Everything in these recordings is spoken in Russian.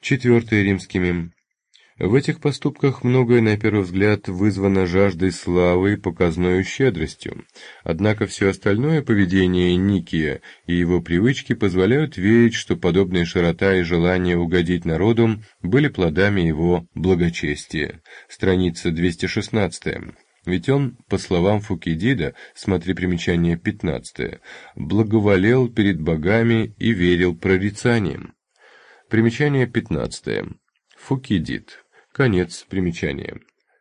Четвертое римскими. В этих поступках многое, на первый взгляд, вызвано жаждой славы и показною щедростью. Однако все остальное поведение Никия и его привычки позволяют верить, что подобная широта и желание угодить народу были плодами его благочестия. Страница 216. Ведь он, по словам Фукидида, смотри примечание 15, благоволел перед богами и верил прорицаниям. Примечание 15. Фукидид. Конец примечания.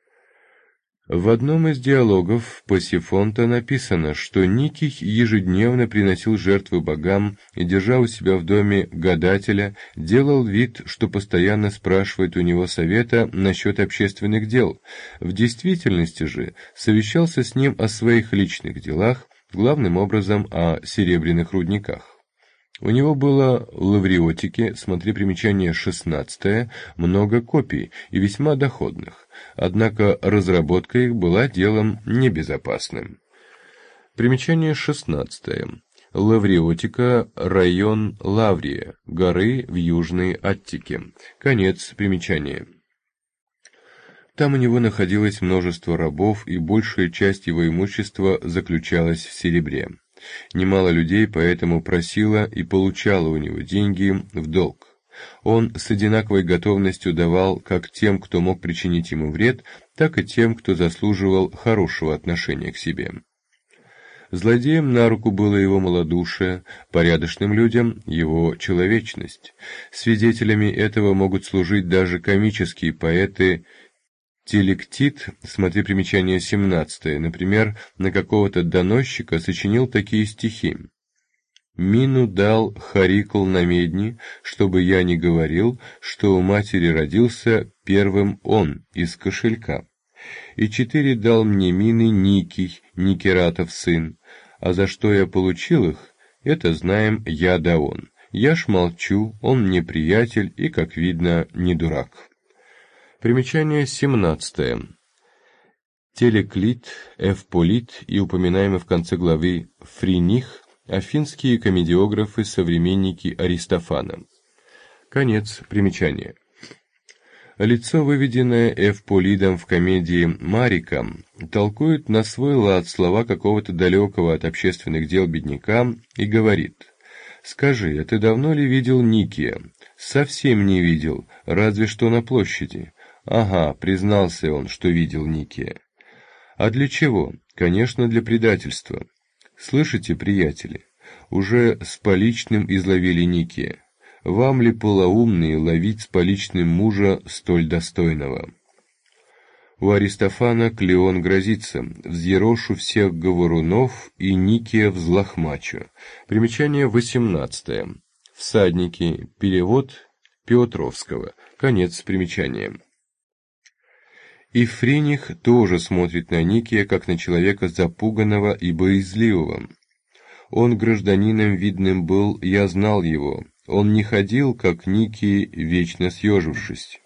В одном из диалогов Пасифонта написано, что Никий ежедневно приносил жертвы богам и, держа у себя в доме гадателя, делал вид, что постоянно спрашивает у него совета насчет общественных дел. В действительности же совещался с ним о своих личных делах, главным образом о серебряных рудниках. У него было лавриотики, смотри примечание 16, много копий и весьма доходных, однако разработка их была делом небезопасным. Примечание 16. Лавриотика – район Лаврия, горы в Южной Аттике. Конец примечания. Там у него находилось множество рабов, и большая часть его имущества заключалась в серебре. Немало людей поэтому просило и получало у него деньги в долг. Он с одинаковой готовностью давал как тем, кто мог причинить ему вред, так и тем, кто заслуживал хорошего отношения к себе. Злодеям на руку было его малодушие, порядочным людям — его человечность. Свидетелями этого могут служить даже комические поэты. Телектит, смотри примечание 17, например, на какого-то доносчика сочинил такие стихи. «Мину дал Харикл на медни, чтобы я не говорил, что у матери родился первым он из кошелька. И 4 дал мне мины Никий, Никератов сын, а за что я получил их, это знаем я да он. Я ж молчу, он мне приятель и, как видно, не дурак». Примечание 17. Телеклит, Эвполит и упоминаемый в конце главы Фриних – афинские комедиографы, современники Аристофана. Конец примечания. Лицо, выведенное Эвполидом в комедии «Марика», толкует на свой лад слова какого-то далекого от общественных дел бедняка и говорит: «Скажи, а ты давно ли видел Никия?» «Совсем не видел, разве что на площади». «Ага», — признался он, что видел Никия. «А для чего?» «Конечно, для предательства». «Слышите, приятели, уже с поличным изловили Никия. Вам ли, полоумные, ловить с поличным мужа столь достойного?» У Аристофана Клеон грозится: «Взъерошу всех говорунов и Никия взлохмачу». Примечание 18. Всадники. Перевод Петровского. Конец примечания. И Фриних тоже смотрит на Никия, как на человека запуганного и боязливого. «Он гражданином видным был, я знал его. Он не ходил, как Никий, вечно съежившись.